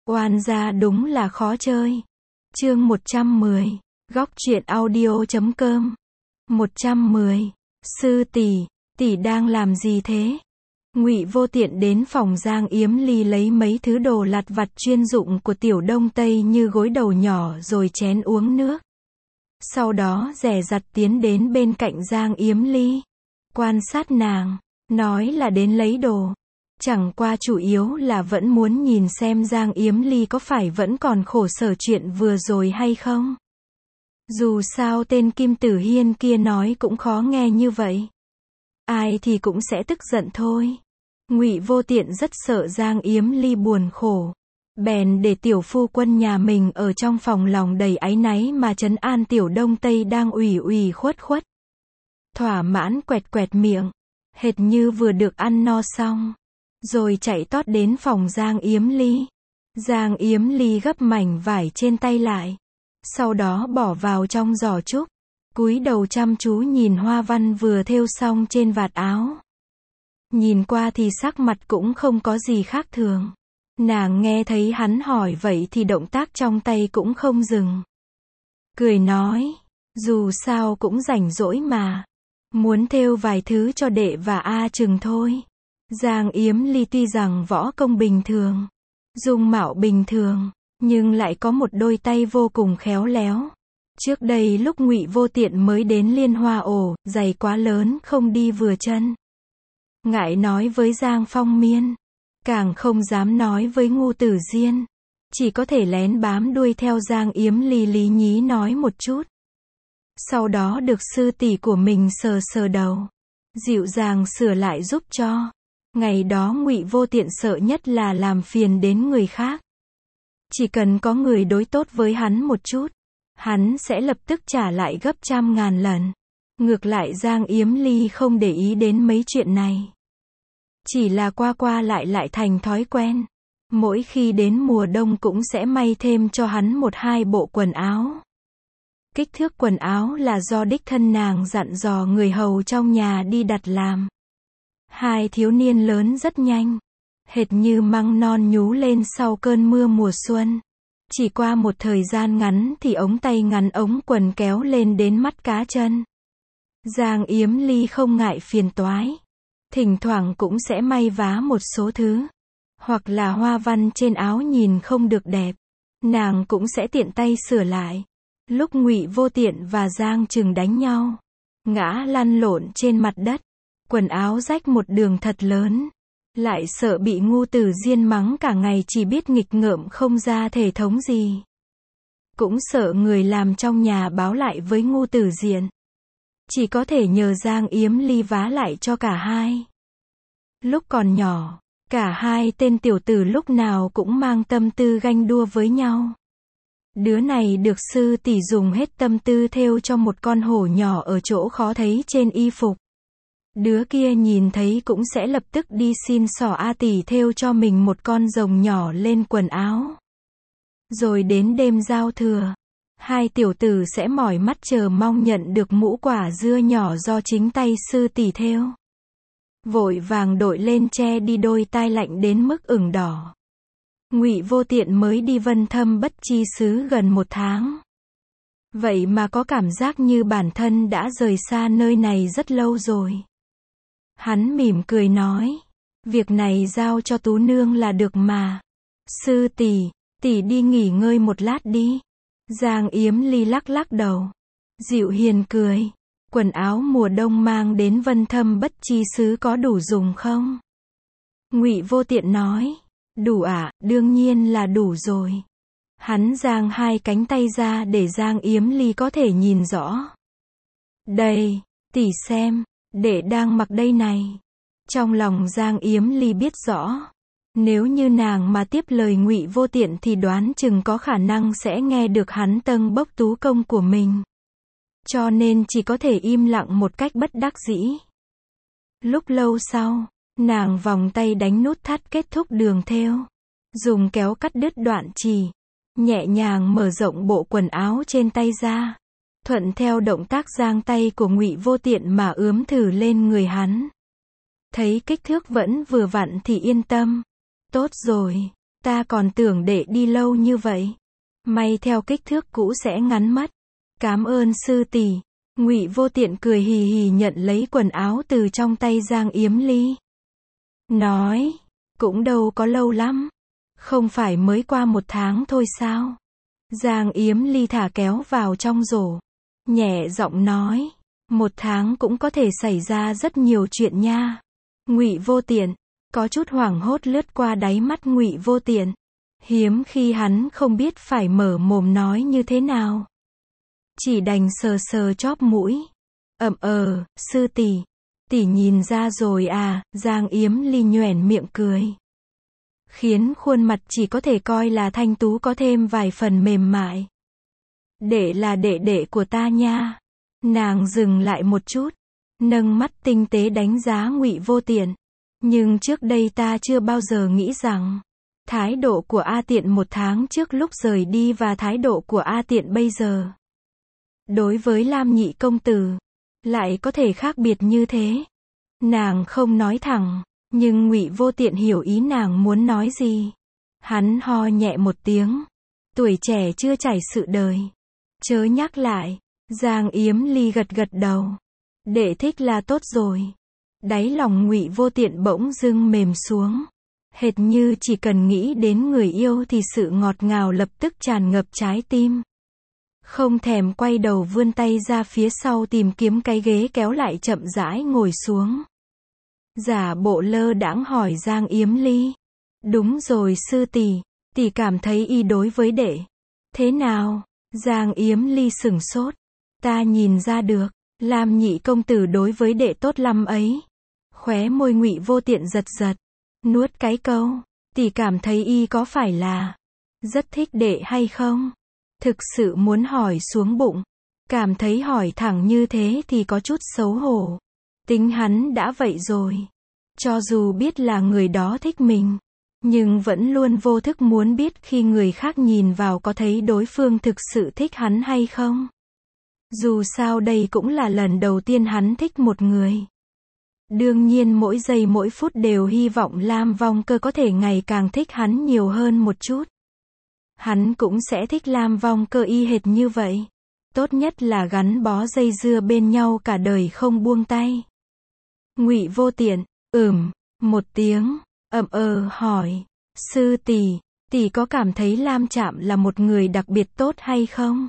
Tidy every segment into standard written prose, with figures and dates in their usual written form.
Oan gia đúng là khó chơi. Chương 110. Góc truyện audio.com. 110. Sư tỷ, tỷ đang làm gì thế? Ngụy Vô Tiện đến phòng Giang Yếm Ly lấy mấy thứ đồ lặt vặt chuyên dụng của tiểu Đông Tây như gối đầu nhỏ rồi chén uống nước. Sau đó dè dặt tiến đến bên cạnh Giang Yếm Ly, quan sát nàng, nói là đến lấy đồ. Chẳng qua chủ yếu là vẫn muốn nhìn xem Giang Yếm Ly có phải vẫn còn khổ sở chuyện vừa rồi hay không. Dù sao tên Kim Tử Hiên kia nói cũng khó nghe như vậy. Ai thì cũng sẽ tức giận thôi. Ngụy Vô Tiện rất sợ Giang Yếm Ly buồn khổ. Bèn để tiểu phu quân nhà mình ở trong phòng lòng đầy áy náy mà trấn an tiểu Đông Tây đang ủy ủy khuất khuất. Thỏa mãn quẹt quẹt miệng, hệt như vừa được ăn no xong. Rồi chạy tót đến phòng Giang Yếm Ly. Giang Yếm Ly gấp mảnh vải trên tay lại. Sau đó bỏ vào trong giỏ trúc. Cúi đầu chăm chú nhìn hoa văn vừa thêu xong trên vạt áo. Nhìn qua thì sắc mặt cũng không có gì khác thường. Nàng nghe thấy hắn hỏi vậy thì động tác trong tay cũng không dừng. Cười nói, dù sao cũng rảnh rỗi mà. Muốn thêu vài thứ cho đệ và A Trừng thôi. Giang Yếm Ly tuy rằng võ công bình thường, dung mạo bình thường, nhưng lại có một đôi tay vô cùng khéo léo. Trước đây lúc Ngụy Vô Tiện mới đến Liên Hoa Ổ, giày quá lớn không đi vừa chân. Ngại nói với Giang Phong Miên, càng không dám nói với Ngu Tử Diên, chỉ có thể lén bám đuôi theo Giang Yếm Ly lý nhí nói một chút. Sau đó được sư tỷ của mình sờ sờ đầu, dịu dàng sửa lại giúp cho. Ngày đó Ngụy Vô Tiện sợ nhất là làm phiền đến người khác. Chỉ cần có người đối tốt với hắn một chút, hắn sẽ lập tức trả lại gấp trăm ngàn lần. Ngược lại Giang Yếm Ly không để ý đến mấy chuyện này. Chỉ là qua qua lại thành thói quen. Mỗi khi đến mùa đông cũng sẽ may thêm cho hắn một hai bộ quần áo. Kích thước quần áo là do đích thân nàng dặn dò người hầu trong nhà đi đặt làm. Hai thiếu niên lớn rất nhanh, hệt như măng non nhú lên sau cơn mưa mùa xuân. Chỉ qua một thời gian ngắn thì ống tay ngắn ống quần kéo lên đến mắt cá chân. Giang Yếm Ly không ngại phiền toái, thỉnh thoảng cũng sẽ may vá một số thứ, hoặc là hoa văn trên áo nhìn không được đẹp, nàng cũng sẽ tiện tay sửa lại. Lúc Ngụy Vô Tiện và Giang Trừng đánh nhau, ngã lăn lộn trên mặt đất, quần áo rách một đường thật lớn, lại sợ bị Ngu Tử Diên mắng cả ngày chỉ biết nghịch ngợm không ra thể thống gì. Cũng sợ người làm trong nhà báo lại với Ngu Tử Diên. Chỉ có thể nhờ Giang Yếm Ly vá lại cho cả hai. Lúc còn nhỏ, cả hai tên tiểu tử lúc nào cũng mang tâm tư ganh đua với nhau. Đứa này được sư tỷ dùng hết tâm tư thêu cho một con hổ nhỏ ở chỗ khó thấy trên y phục. Đứa kia nhìn thấy cũng sẽ lập tức đi xin xỏ A tỷ thêu cho mình một con rồng nhỏ lên quần áo. Rồi đến đêm giao thừa, hai tiểu tử sẽ mỏi mắt chờ mong nhận được mũ quả dưa nhỏ do chính tay sư tỷ thêu. Vội vàng đội lên che đi đôi tai lạnh đến mức ửng đỏ. Ngụy Vô Tiện mới đi Vân Thâm Bất Chi xứ gần một tháng. Vậy mà có cảm giác như bản thân đã rời xa nơi này rất lâu rồi. Hắn mỉm cười nói, việc này giao cho Tú Nương là được mà. Sư tỷ, tỷ đi nghỉ ngơi một lát đi. Giang Yếm Ly lắc lắc đầu, dịu hiền cười, quần áo mùa đông mang đến Vân Thâm Bất Chi xứ có đủ dùng không? Ngụy Vô Tiện nói, đủ ạ, đương nhiên là đủ rồi. Hắn giang hai cánh tay ra để Giang Yếm Ly có thể nhìn rõ. Đây, tỷ xem, đệ đang mặc đây này. Trong lòng Giang Yếm Ly biết rõ, nếu như nàng mà tiếp lời Ngụy Vô Tiện thì đoán chừng có khả năng sẽ nghe được hắn tâng bốc tú công của mình. Cho nên chỉ có thể im lặng một cách bất đắc dĩ. Lúc lâu sau, nàng vòng tay đánh nút thắt kết thúc đường thêu, dùng kéo cắt đứt đoạn chì, nhẹ nhàng mở rộng bộ quần áo trên tay ra, thuận theo động tác giang tay của Ngụy Vô Tiện mà ướm thử lên người hắn. Thấy kích thước vẫn vừa vặn thì yên tâm. Tốt rồi, Ta còn tưởng đệ đi lâu như vậy. May theo kích thước cũ sẽ ngắn mất. Cám ơn sư tỷ. Ngụy Vô Tiện cười hì hì nhận lấy quần áo từ trong tay Giang Yếm Ly. Nói, cũng đâu có lâu lắm. Không phải mới qua 1 tháng thôi sao? Giang Yếm Ly thả kéo vào trong rổ. Nhẹ giọng nói, 1 tháng cũng có thể xảy ra rất nhiều chuyện nha. Ngụy Vô Tiện, có chút hoảng hốt lướt qua đáy mắt Ngụy Vô Tiện. Hiếm khi hắn không biết phải mở mồm nói như thế nào. Chỉ đành sờ sờ chóp mũi. Sư tỷ, tỷ nhìn ra rồi à, Giang Yếm Ly nhoẻn miệng cười. Khiến khuôn mặt chỉ có thể coi là thanh tú có thêm vài phần mềm mại. Đệ là đệ đệ của ta nha. Nàng dừng lại một chút, nâng mắt tinh tế đánh giá Ngụy Vô Tiện. Nhưng trước đây ta chưa bao giờ nghĩ rằng thái độ của A Tiện 1 tháng trước lúc rời đi và thái độ của A Tiện bây giờ đối với Lam nhị công tử lại có thể khác biệt như thế. Nàng không nói thẳng, nhưng Ngụy Vô Tiện hiểu ý nàng muốn nói gì. Hắn ho nhẹ một tiếng. Tuổi trẻ chưa trải sự đời, chớ nhắc lại. Giang Yếm Ly gật gật đầu. Đệ thích là tốt rồi. Đáy lòng Ngụy Vô Tiện bỗng dưng mềm xuống. Hệt như chỉ cần nghĩ đến người yêu thì sự ngọt ngào lập tức tràn ngập trái tim. Không thèm quay đầu vươn tay ra phía sau tìm kiếm cái ghế kéo lại chậm rãi ngồi xuống. Giả bộ lơ đãng hỏi Giang Yếm Ly. Đúng rồi sư tỷ, tỷ cảm thấy y đối với đệ thế nào? Giang Yếm Ly sửng sốt. Ta nhìn ra được, Lam nhị công tử đối với đệ tốt lắm ấy. Khóe môi Ngụy Vô Tiện giật giật, nuốt cái câu, tỷ cảm thấy y có phải là rất thích đệ hay không? Thực sự muốn hỏi xuống bụng, cảm thấy hỏi thẳng như thế thì có chút xấu hổ. Tính hắn đã vậy rồi, cho dù biết là người đó thích mình, nhưng vẫn luôn vô thức muốn biết khi người khác nhìn vào có thấy đối phương thực sự thích hắn hay không. Dù sao đây cũng là lần đầu tiên hắn thích một người. Đương nhiên mỗi giây mỗi phút đều hy vọng Lam Vong Cơ có thể ngày càng thích hắn nhiều hơn một chút. Hắn cũng sẽ thích Lam Vong Cơ y hệt như vậy. Tốt nhất là gắn bó dây dưa bên nhau cả đời không buông tay. Ngụy Vô Tiện, một tiếng, hỏi. Sư tỷ có cảm thấy Lam Trạm là một người đặc biệt tốt hay không?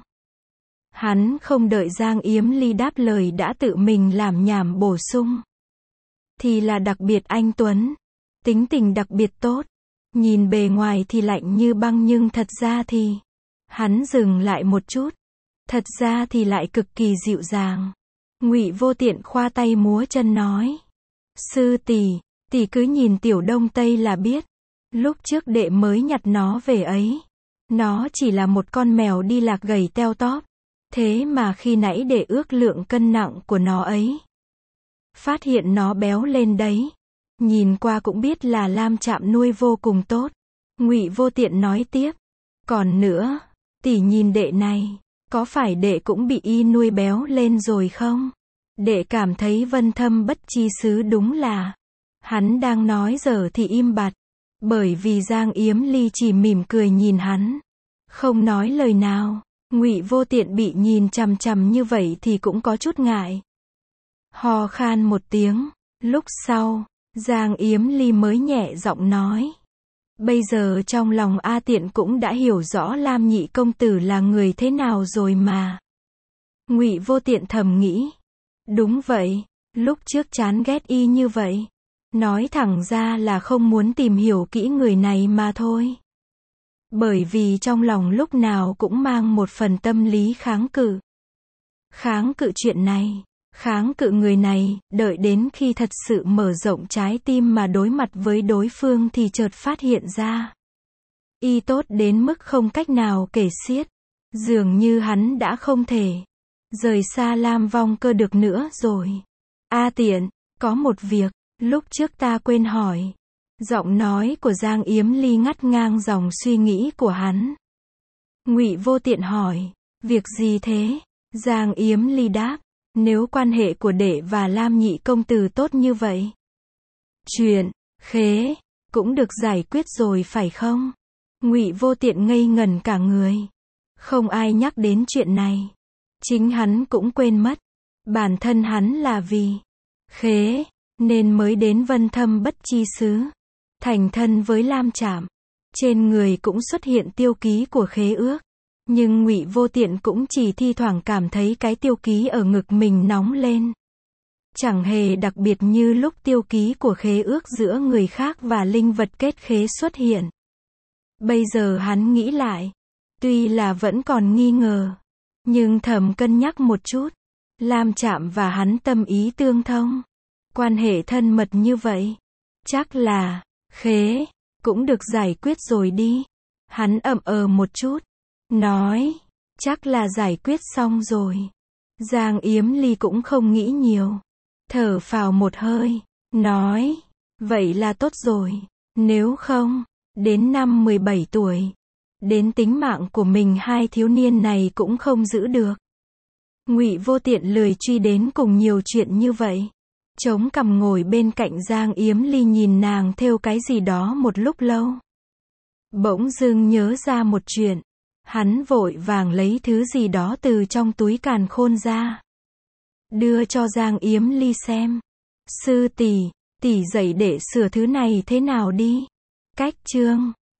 Hắn không đợi Giang Yếm Ly đáp lời đã tự mình làm nhảm bổ sung. Thì là đặc biệt anh tuấn, tính tình đặc biệt tốt. Nhìn bề ngoài thì lạnh như băng nhưng thật ra thì... Hắn dừng lại một chút. Thật ra thì lại cực kỳ dịu dàng. Ngụy Vô Tiện khoa tay múa chân nói. Sư tỷ cứ nhìn Tiểu Đông Tây là biết. Lúc trước đệ mới nhặt nó về ấy. Nó chỉ là một con mèo đi lạc gầy teo tóp. Thế mà khi nãy đệ ước lượng cân nặng của nó ấy. Phát hiện nó béo lên đấy. Nhìn qua cũng biết là Lam Trạm nuôi vô cùng tốt. Ngụy Vô Tiện nói tiếp. Còn nữa, tỷ nhìn đệ này, có phải đệ cũng bị y nuôi béo lên rồi không? Đệ cảm thấy Vân Thâm Bất Chi Xứ đúng là... Hắn đang nói giờ thì im bặt. Bởi vì Giang Yếm Ly chỉ mỉm cười nhìn hắn. Không nói lời nào. Ngụy Vô Tiện bị nhìn chằm chằm như vậy thì cũng có chút ngại. Ho khan một tiếng. Lúc sau, Giang Yếm Ly mới nhẹ giọng nói. Bây giờ trong lòng A Tiện cũng đã hiểu rõ Lam nhị công tử là người thế nào rồi mà. Ngụy Vô Tiện thầm nghĩ. Đúng vậy, lúc trước chán ghét y như vậy. Nói thẳng ra là không muốn tìm hiểu kỹ người này mà thôi. Bởi vì trong lòng lúc nào cũng mang một phần tâm lý kháng cự. Kháng cự chuyện này, kháng cự người này, đợi đến khi thật sự mở rộng trái tim mà đối mặt với đối phương thì chợt phát hiện ra. Y tốt đến mức không cách nào kể xiết. Dường như hắn đã không thể rời xa Lam Vong Cơ được nữa rồi. A Tiện, có một việc, lúc trước ta quên hỏi. Giọng nói của Giang Yếm Ly ngắt ngang dòng suy nghĩ của hắn. Ngụy Vô Tiện hỏi, việc gì thế? Giang Yếm Ly đáp, nếu quan hệ của đệ và Lam nhị công tử tốt như vậy, chuyện khế cũng được giải quyết rồi phải không? Ngụy Vô Tiện ngây ngẩn cả người. Không ai nhắc đến chuyện này. Chính hắn cũng quên mất. Bản thân hắn là vì khế, nên mới đến Vân Thâm Bất Chi xứ. Thành thân với Lam Trạm. Trên người cũng xuất hiện tiêu ký của khế ước. Nhưng Ngụy Vô Tiện cũng chỉ thi thoảng cảm thấy cái tiêu ký ở ngực mình nóng lên. Chẳng hề đặc biệt như lúc tiêu ký của khế ước giữa người khác và linh vật kết khế xuất hiện. Bây giờ hắn nghĩ lại. Tuy là vẫn còn nghi ngờ. Nhưng thầm cân nhắc một chút. Lam Trạm và hắn tâm ý tương thông. Quan hệ thân mật như vậy. Chắc là khế cũng được giải quyết rồi đi. Hắn ậm một chút. Nói. Chắc là giải quyết xong rồi. Giang Yếm Ly cũng không nghĩ nhiều. Thở phào một hơi. Nói. Vậy là tốt rồi. Nếu không, đến năm 17 tuổi. Đến tính mạng của mình hai thiếu niên này cũng không giữ được. Ngụy Vô Tiện lười truy đến cùng nhiều chuyện như vậy. Chống cằm ngồi bên cạnh Giang Yếm Ly nhìn nàng thêu cái gì đó một lúc lâu. Bỗng dưng nhớ ra một chuyện. Hắn vội vàng lấy thứ gì đó từ trong túi càn khôn ra. Đưa cho Giang Yếm Ly xem. Sư tỷ, tỷ dạy đệ sửa thứ này thế nào đi. Cách chương